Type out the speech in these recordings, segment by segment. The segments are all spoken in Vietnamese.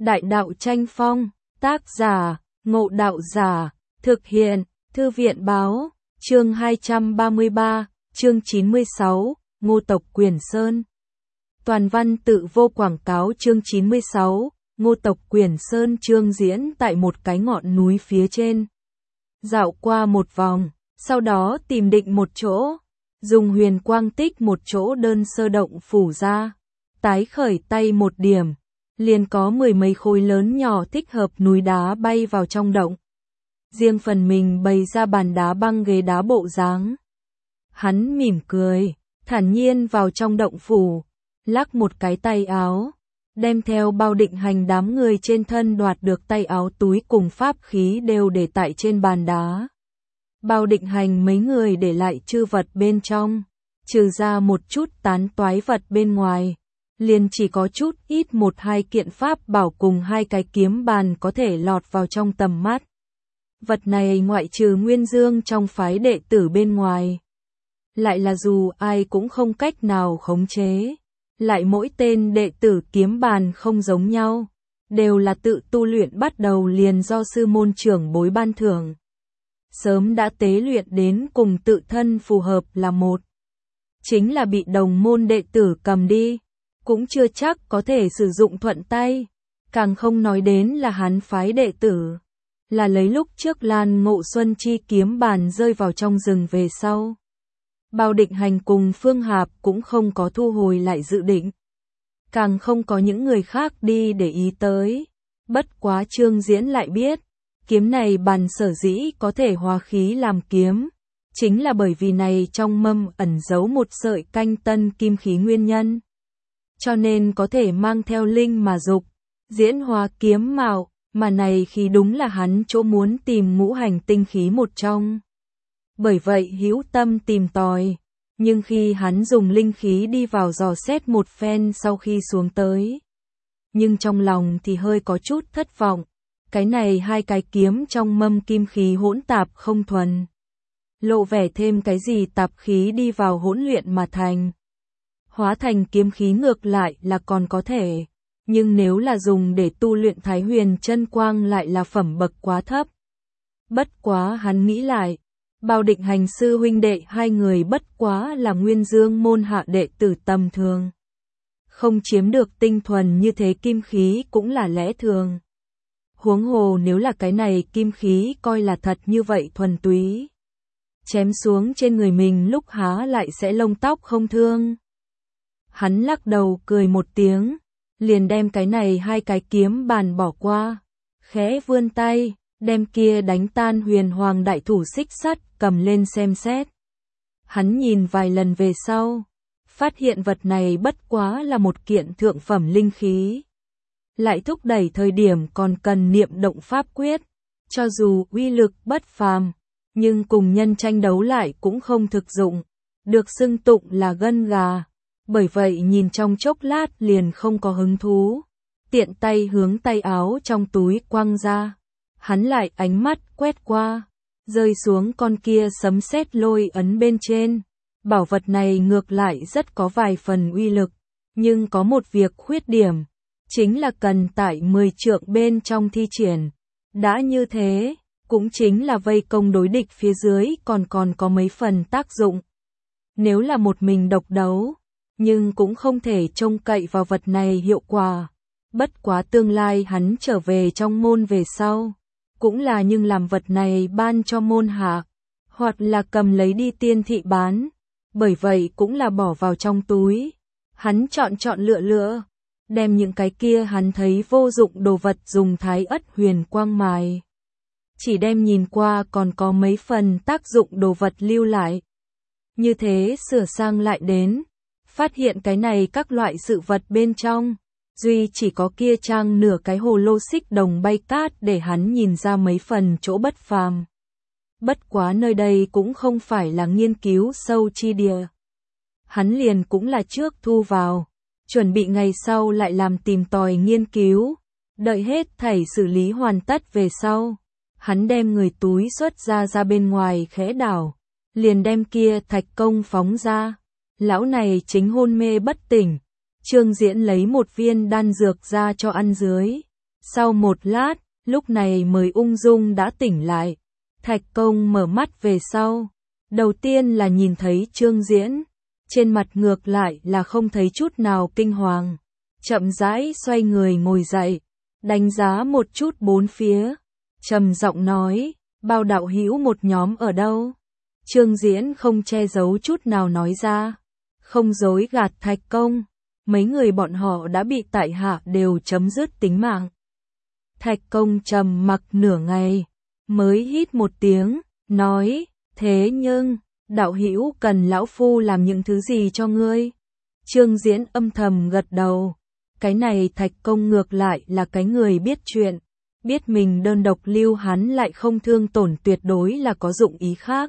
Đại đạo tranh phong, tác giả, Ngộ Đạo Giả, thực hiện, Thư viện báo, chương 233, chương 96, Ngô tộc Quyền Sơn. Toàn văn tự vô quảng cáo. Chương 96, Ngô tộc Quyền Sơn. Chương diễn tại một cái ngọn núi phía trên. Dạo qua một vòng, sau đó tìm định một chỗ, dùng huyền quang tích một chỗ đơn sơ động phủ ra, tái khởi tay một điểm, liền có mười mấy khối lớn nhỏ thích hợp núi đá bay vào trong động. Riêng phần mình bày ra bàn đá băng ghế đá bộ dáng. Hắn mỉm cười, thản nhiên vào trong động phủ, lắc một cái tay áo, đem theo Bao Định Hành đám người trên thân đoạt được tay áo túi cùng pháp khí đều để tại trên bàn đá. Bao Định Hành mấy người để lại chư vật bên trong, trừ ra một chút tán toái vật bên ngoài, liền chỉ có chút ít một hai kiện pháp bảo cùng hai cái kiếm bàn có thể lọt vào trong tầm mắt. Vật này ngoại trừ Nguyên Dương trong phái đệ tử bên ngoài, lại là dù ai cũng không cách nào khống chế. Lại mỗi tên đệ tử kiếm bàn không giống nhau, đều là tự tu luyện bắt đầu liền do sư môn trưởng bối ban thưởng. Sớm đã tế luyện đến cùng tự thân phù hợp là một. Chính là bị đồng môn đệ tử cầm đi, cũng chưa chắc có thể sử dụng thuận tay, càng không nói đến là hắn phái đệ tử. Là lấy lúc trước Lan Ngộ Xuân chi kiếm bàn rơi vào trong rừng về sau. Bao Định Hành cùng Phương Hạp cũng không có thu hồi lại dự định. Càng không có những người khác đi để ý tới. Bất quá Trương Diễn lại biết, kiếm này bàn sở dĩ có thể hóa khí làm kiếm, chính là bởi vì này trong mâm ẩn giấu một sợi canh tân kim khí nguyên nhân. Cho nên có thể mang theo linh mà dục, diễn hóa kiếm mạo, mà này khí đúng là hắn chỗ muốn tìm ngũ hành tinh khí một trong. Bởi vậy hữu tâm tìm tòi, nhưng khi hắn dùng linh khí đi vào dò xét một phen sau khi xuống tới. Nhưng trong lòng thì hơi có chút thất vọng, cái này hai cái kiếm trong mâm kim khí hỗn tạp không thuần. Lộ vẻ thêm cái gì tạp khí đi vào hỗn luyện mà thành. Hóa thành kiếm khí ngược lại là còn có thể, nhưng nếu là dùng để tu luyện Thái Huyền chân quang lại là phẩm bậc quá thấp. Bất quá hắn nghĩ lại, Bao Định Hành sư huynh đệ hai người bất quá là Nguyên Dương môn hạ đệ tử tầm thường. Không chiếm được tinh thuần như thế kim khí cũng là lẽ thường. Huống hồ nếu là cái này kim khí coi là thật như vậy thuần túy, chém xuống trên người mình lúc há lại sẽ lông tóc không thương. Hắn lắc đầu cười một tiếng, liền đem cái này hai cái kiếm bàn bỏ qua, khẽ vươn tay, đem kia đánh tan huyền hoàng đại thủ xích sắt cầm lên xem xét. Hắn nhìn vài lần về sau, phát hiện vật này bất quá là một kiện thượng phẩm linh khí. Lại thúc đẩy thời điểm còn cần niệm động pháp quyết, cho dù uy lực bất phàm, nhưng cùng nhân tranh đấu lại cũng không thực dụng, được xưng tụng là gân gà. Bởi vậy nhìn trong chốc lát liền không có hứng thú, tiện tay hướng tay áo trong túi quăng ra. Hắn lại ánh mắt quét qua, rơi xuống con kia sấm sét lôi ấn bên trên. Bảo vật này ngược lại rất có vài phần uy lực, nhưng có một việc khuyết điểm, chính là cần tại 10 trượng bên trong thi triển. Đã như thế, cũng chính là vây công đối địch phía dưới còn có mấy phần tác dụng. Nếu là một mình độc đấu, nhưng cũng không thể trông cậy vào vật này hiệu quả. Bất quá tương lai hắn trở về trong môn về sau, cũng là nhưng làm vật này ban cho môn hạ, hoặc là cầm lấy đi tiên thị bán, bởi vậy cũng là bỏ vào trong túi. Hắn chọn lựa, đem những cái kia hắn thấy vô dụng đồ vật dùng Thái Ất huyền quang mài. Chỉ đem nhìn qua còn có mấy phần tác dụng đồ vật lưu lại. Như thế sửa sang lại đến, phát hiện cái này các loại sự vật bên trong, duy chỉ có kia trang nửa cái hồ lô xích đồng bay cát để hắn nhìn ra mấy phần chỗ bất phàm. Bất quá nơi đây cũng không phải là nghiên cứu sâu chi địa. Hắn liền cũng là trước thu vào, chuẩn bị ngày sau lại làm tìm tòi nghiên cứu, đợi hết thảy xử lý hoàn tất về sau. Hắn đem người túi xuất ra bên ngoài khẽ đảo, liền đem kia thạch công phóng ra. Lão này chính hôn mê bất tỉnh, Trương Diễn lấy một viên đan dược ra cho ăn dưới, Sau một lát, lúc này mới ung dung đã tỉnh lại. Thạch Công mở mắt về sau. Đầu tiên là nhìn thấy Trương Diễn. Trên mặt ngược lại là không thấy chút nào kinh hoàng. Chậm rãi xoay người ngồi dậy. Đánh giá một chút bốn phía. Trầm giọng nói, bao đạo hữu một nhóm ở đâu? Trương Diễn không che giấu chút nào nói ra. Không dối gạt Thạch Công. Mấy người bọn họ đã bị tại hạ đều chấm dứt tính mạng. Thạch Công trầm mặc nửa ngày, mới hít một tiếng, nói, thế nhưng, đạo hữu cần lão phu làm những thứ gì cho ngươi? Trương Diễn âm thầm gật đầu. Cái này Thạch Công ngược lại là cái người biết chuyện, biết mình đơn độc lưu hắn lại không thương tổn, tuyệt đối là có dụng ý khác.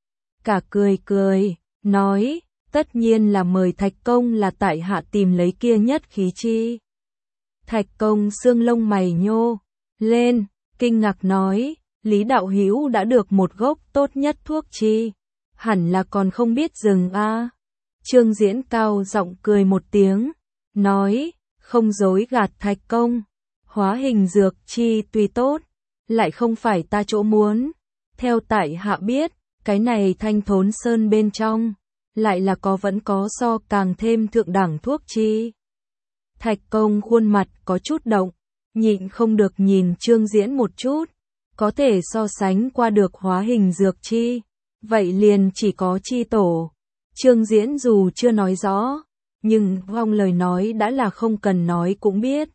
Cả cười cười, nói, tất nhiên là mời Thạch Công là tại hạ tìm lấy kia nhất khí chi. Thạch Công xương lông mày nhô lên, kinh ngạc nói, Lý đạo hữu đã được một gốc tốt nhất thuốc chi, hẳn là còn không biết dừng a. Trương Diễn cao giọng cười một tiếng, nói, không dối gạt Thạch Công, hóa hình dược chi tuy tốt, lại không phải ta chỗ muốn. Theo tại hạ biết, cái này Thanh Thốn Sơn bên trong, lại là vẫn có so càng thêm thượng đẳng thuốc chi. Thạch Công khuôn mặt có chút động, nhịn không được nhìn Trương Diễn một chút, có thể so sánh qua được hóa hình dược chi, vậy liền chỉ có chi tổ. Trương Diễn dù chưa nói rõ, nhưng vong lời nói đã là không cần nói cũng biết.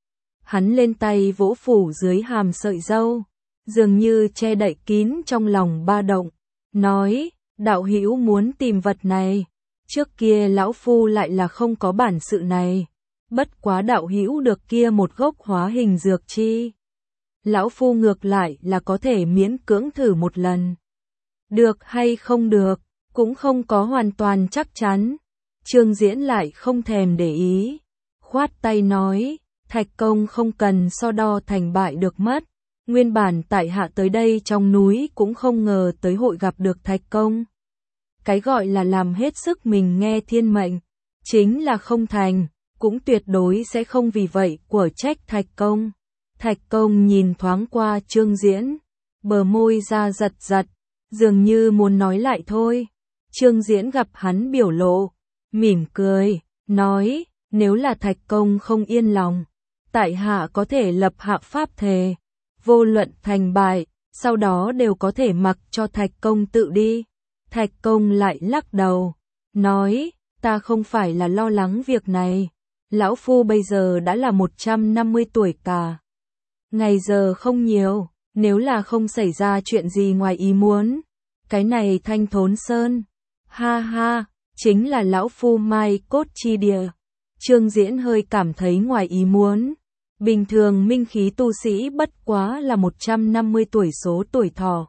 Hắn lên tay vỗ phủ dưới hàm sợi râu, dường như che đậy kín trong lòng ba động, nói, đạo hữu muốn tìm vật này, trước kia lão phu lại là không có bản sự này, bất quá đạo hữu được kia một gốc hóa hình dược chi, lão phu ngược lại là có thể miễn cưỡng thử một lần. Được hay không được, cũng không có hoàn toàn chắc chắn. Trương Diễn lại không thèm để ý, khoát tay nói, Thạch Công không cần so đo thành bại được mất. Nguyên bản tại hạ tới đây trong núi cũng không ngờ tới hội gặp được Thạch Công. Cái gọi là làm hết sức mình nghe thiên mệnh, chính là không thành, cũng tuyệt đối sẽ không vì vậy của trách Thạch Công. Thạch Công nhìn thoáng qua Trương Diễn, bờ môi ra giật giật, dường như muốn nói lại thôi. Trương Diễn gặp hắn biểu lộ, mỉm cười, nói, nếu là Thạch Công không yên lòng, tại hạ có thể lập hạ pháp thề, vô luận thành bại, sau đó đều có thể mặc cho Thạch Công tự đi. Thạch Công lại lắc đầu, nói, ta không phải là lo lắng việc này, lão phu bây giờ đã là 150 tuổi cả. Ngày giờ không nhiều, nếu là không xảy ra chuyện gì ngoài ý muốn, cái này Thanh Thốn Sơn, ha ha, chính là lão phu mai cốt chi địa. Trương Diễn hơi cảm thấy ngoài ý muốn. Bình thường minh khí tu sĩ bất quá là 150 tuổi số tuổi thọ.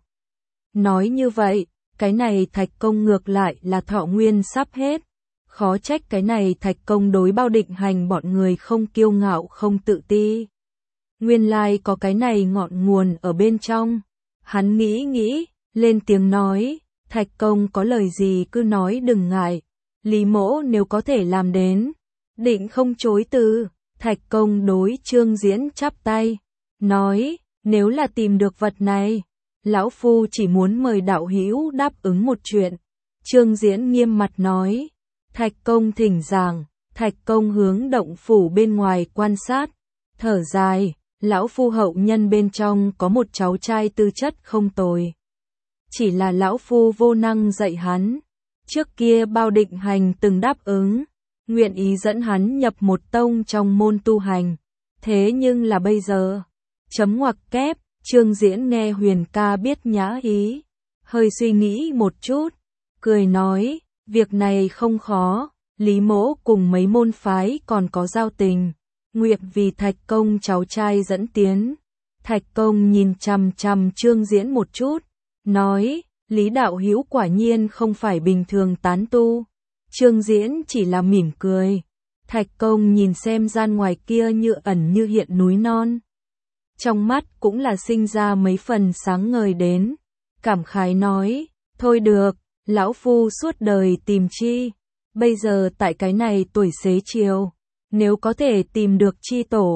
Nói như vậy, cái này Thạch Công ngược lại là thọ nguyên sắp hết. Khó trách cái này Thạch Công đối Bao Định Hành bọn người không kiêu ngạo không tự ti. Nguyên lai có cái này ngọn nguồn ở bên trong. Hắn nghĩ, lên tiếng nói, Thạch Công có lời gì cứ nói đừng ngại. Lý mỗ nếu có thể làm đến, định không chối từ. Thạch Công đối Trương Diễn chắp tay, nói, nếu là tìm được vật này, lão phu chỉ muốn mời đạo hữu đáp ứng một chuyện. Trương Diễn nghiêm mặt nói, Thạch Công thỉnh giảng. Thạch Công hướng động phủ bên ngoài quan sát, thở dài, lão phu hậu nhân bên trong có một cháu trai tư chất không tồi. Chỉ là lão phu vô năng dạy hắn, trước kia Bao Định Hành từng đáp ứng, nguyện ý dẫn hắn nhập một tông trong môn tu hành. Thế nhưng là bây giờ, chấm ngoặc kép, Trương Diễn nghe Huyền ca biết nhã ý, hơi suy nghĩ một chút, cười nói, việc này không khó, Lý mỗ cùng mấy môn phái còn có giao tình, nguyện vì Thạch Công cháu trai dẫn tiến. Thạch Công nhìn chằm chằm Trương Diễn một chút, nói, Lý đạo hữu quả nhiên không phải bình thường tán tu. Trương Diễn chỉ là mỉm cười. Thạch Công nhìn xem gian ngoài kia như ẩn như hiện núi non. Trong mắt cũng là sinh ra mấy phần sáng ngời đến. Cảm khái nói, thôi được, lão phu suốt đời tìm chi. Bây giờ tại cái này tuổi xế chiều, nếu có thể tìm được chi tổ,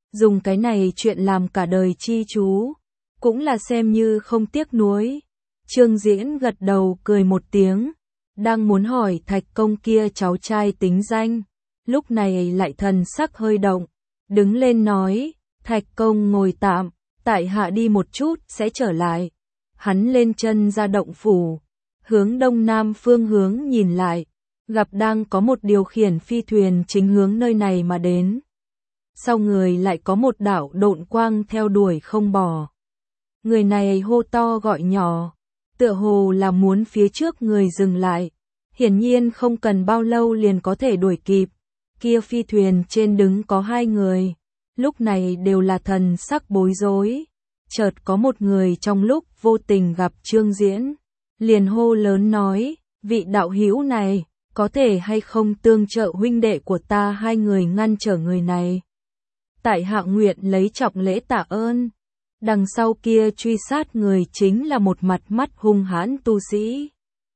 dùng cái này chuyện làm cả đời chi chú, cũng là xem như không tiếc nuối. Trương Diễn gật đầu cười một tiếng, đang muốn hỏi Thạch Công kia cháu trai tính danh, lúc này lại thần sắc hơi động, đứng lên nói, Thạch Công ngồi tạm, tại hạ đi một chút sẽ trở lại. Hắn lên chân ra động phủ, hướng đông nam phương hướng nhìn lại, gặp đang có một điều khiển phi thuyền chính hướng nơi này mà đến. Sau người lại có một đạo độn quang theo đuổi không bỏ. Người này hô to gọi nhỏ, tựa hồ là muốn phía trước người dừng lại. Hiển nhiên không cần bao lâu liền có thể đuổi kịp. Kia phi thuyền trên đứng có 2 người, lúc này đều là thần sắc bối rối. Chợt có một người trong lúc vô tình gặp Trương Diễn, liền hô lớn nói, vị đạo hữu này, có thể hay không tương trợ huynh đệ của ta 2 người ngăn trở người này. Tại hạ nguyện lấy trọng lễ tạ ơn. Đằng sau kia truy sát người chính là một mặt mắt hung hãn tu sĩ.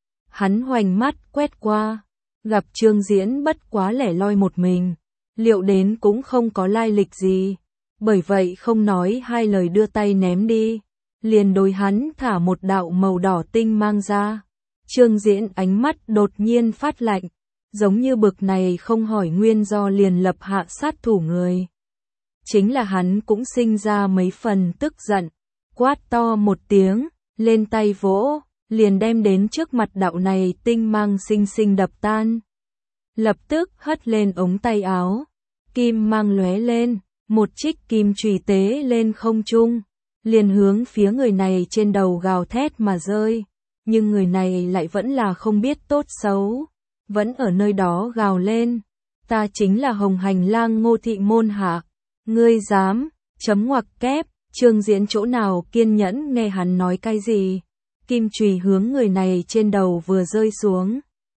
Hắn hoành mắt quét qua, gặp Trương Diễn bất quá lẻ loi một mình, liệu đến cũng không có lai lịch gì, bởi vậy không nói 2 lời đưa tay ném đi, liền đối hắn thả một đạo màu đỏ tinh mang ra. Trương Diễn ánh mắt đột nhiên phát lạnh, giống như bực này không hỏi nguyên do liền lập hạ sát thủ người. Chính là hắn cũng sinh ra mấy phần tức giận, quát to một tiếng, lên tay vỗ, liền đem đến trước mặt đạo này tinh mang xinh xinh đập tan. Lập tức hất lên ống tay áo, kim mang lóe lên, một trích kim chùy tế lên không trung, liền hướng phía người này trên đầu gào thét mà rơi. Nhưng người này lại vẫn là không biết tốt xấu, vẫn ở nơi đó gào lên, ta chính là Hồng Hành Lang Ngô Thị môn hạ, ngươi dám, chấm ngoặc kép, Trương Diễn chỗ nào kiên nhẫn nghe hắn nói cái gì. Kim chùy hướng người này trên đầu vừa rơi xuống,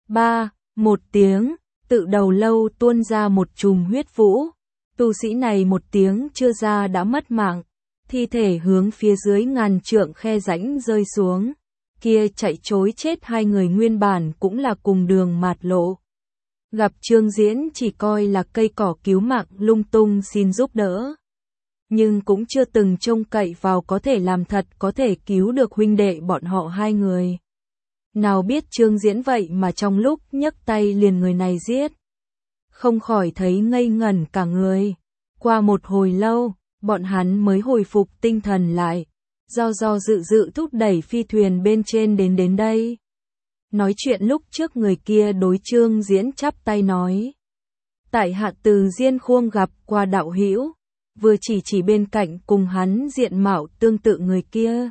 một tiếng, tự đầu lâu tuôn ra một chùm huyết vũ. Tu sĩ này một tiếng chưa ra đã mất mạng, thi thể hướng phía dưới ngàn trượng khe rãnh rơi xuống. Kia chạy trối chết 2 người nguyên bản cũng là cùng đường mạt lộ. Gặp Trương Diễn chỉ coi là cây cỏ cứu mạng lung tung xin giúp đỡ. Nhưng cũng chưa từng trông cậy vào có thể làm thật có thể cứu được huynh đệ bọn họ 2 người. Nào biết Trương Diễn vậy mà trong lúc nhấc tay liền người này giết. Không khỏi thấy ngây ngẩn cả người. Qua một hồi lâu, bọn hắn mới hồi phục tinh thần lại. Do dự thúc đẩy phi thuyền bên trên đến đây. Nói chuyện lúc trước người kia đối Trương Diễn chắp tay nói. Tại hạ từ Diên Khuông gặp qua đạo hữu, vừa chỉ bên cạnh cùng hắn diện mạo tương tự người kia.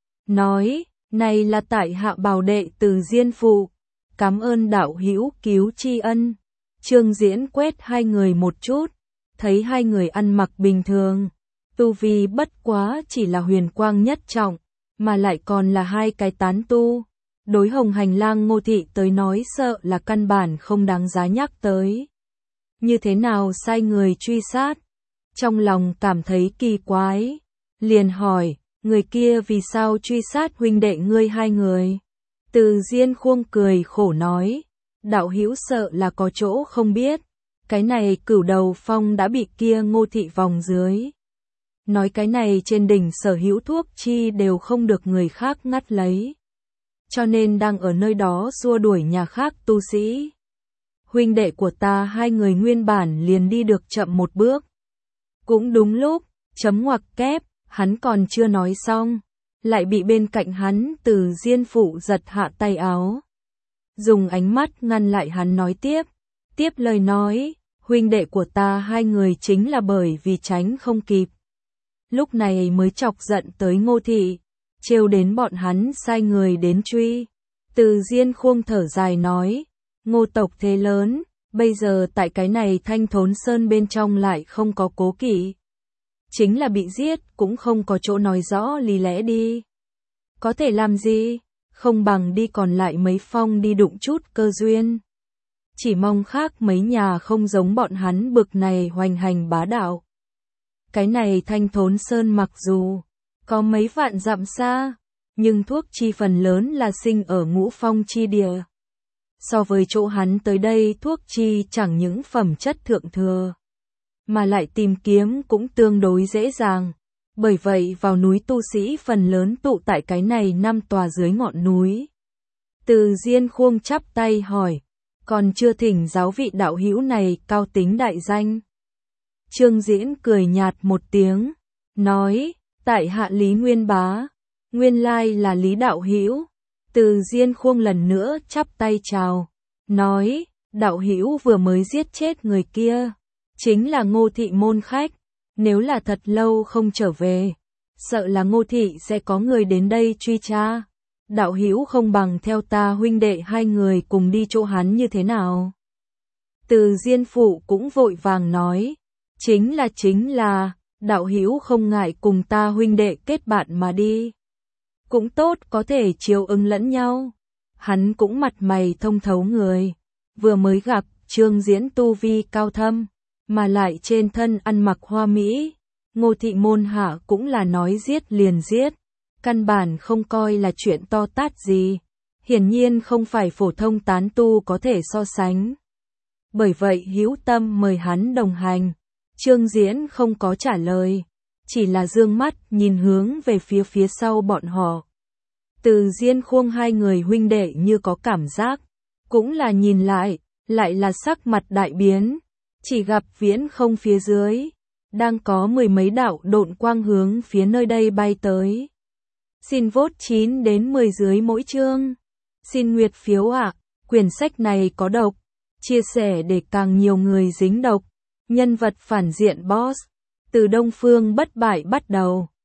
Nói, này là tại hạ bảo đệ từ Diên Phụ, cảm ơn đạo hữu cứu tri ân. Trương Diễn quét 2 người một chút, thấy 2 người ăn mặc bình thường. Tu vi bất quá chỉ là huyền quang nhất trọng, mà lại còn là 2 cái tán tu. Đối Hồng Hành Lang Ngô Thị tới nói sợ là căn bản không đáng giá nhắc tới. Như thế nào sai người truy sát? Trong lòng cảm thấy kỳ quái, liền hỏi, người kia vì sao truy sát huynh đệ ngươi 2 người? Từ Diên Khuông cười khổ nói, đạo hữu sợ là có chỗ không biết, cái này Cửu Đầu Phong đã bị kia Ngô Thị vòng dưới. Nói cái này trên đỉnh sở hữu thuốc chi đều không được người khác ngắt lấy. Cho nên đang ở nơi đó xua đuổi nhà khác tu sĩ. Huynh đệ của ta 2 người nguyên bản liền đi được chậm một bước. Cũng đúng lúc, chấm ngoặc kép, hắn còn chưa nói xong, lại bị bên cạnh hắn Từ Diên Phụ giật hạ tay áo. Dùng ánh mắt ngăn lại hắn nói tiếp lời nói, huynh đệ của ta 2 người chính là bởi vì tránh không kịp. Lúc này mới chọc giận tới Ngô Thị, trêu đến bọn hắn sai người đến truy. Từ Diên Khuông thở dài nói, Ngô tộc thế lớn, bây giờ tại cái này Thanh Thốn Sơn bên trong lại không có cố kỵ. Chính là bị giết cũng không có chỗ nói rõ lý lẽ đi. Có thể làm gì, không bằng đi còn lại mấy phong đi đụng chút cơ duyên. Chỉ mong khác mấy nhà không giống bọn hắn bực này hoành hành bá đạo. Cái này Thanh Thốn Sơn mặc dù có mấy vạn dặm xa, nhưng thuốc chi phần lớn là sinh ở Ngũ Phong chi địa. So với chỗ hắn tới đây thuốc chi chẳng những phẩm chất thượng thừa, mà lại tìm kiếm cũng tương đối dễ dàng. Bởi vậy vào núi tu sĩ phần lớn tụ tại cái này 5 tòa dưới ngọn núi. Từ Diên Khuông chắp tay hỏi, còn chưa thỉnh giáo vị đạo hữu này cao tính đại danh. Trương Diễn cười nhạt một tiếng, nói, tại hạ Lý Nguyên Bá, nguyên lai là Lý đạo hữu. Từ Diên Khuông lần nữa chắp tay chào, nói, đạo hữu vừa mới giết chết người kia, chính là Ngô thị môn khách, nếu là thật lâu không trở về, sợ là Ngô thị sẽ có người đến đây truy tra. Đạo hữu không bằng theo ta huynh đệ hai người cùng đi chỗ hắn như thế nào. Từ Diên Phụ cũng vội vàng nói, chính là, đạo hữu không ngại cùng ta huynh đệ kết bạn mà đi. Cũng tốt, có thể chiều ứng lẫn nhau. Hắn cũng mặt mày thông thấu người, vừa mới gặp, Trương Diễn tu vi cao thâm, mà lại trên thân ăn mặc hoa mỹ. Ngô thị môn hạ cũng là nói giết liền giết, căn bản không coi là chuyện to tát gì, hiển nhiên không phải phổ thông tán tu có thể so sánh. Bởi vậy hữu tâm mời hắn đồng hành. Trương Diễn không có trả lời, chỉ là dương mắt nhìn hướng về phía sau bọn họ. Từ Diên Khuông hai người huynh đệ như có cảm giác, cũng là nhìn lại là sắc mặt đại biến, chỉ gặp viễn không phía dưới, đang có 10 mấy đạo độn quang hướng phía nơi đây bay tới. Xin vote 9 đến 10 dưới mỗi chương. Xin nguyệt phiếu ạ, quyển sách này có độc, chia sẻ để càng nhiều người dính độc. Nhân vật phản diện boss, từ Đông Phương bất bại bắt đầu.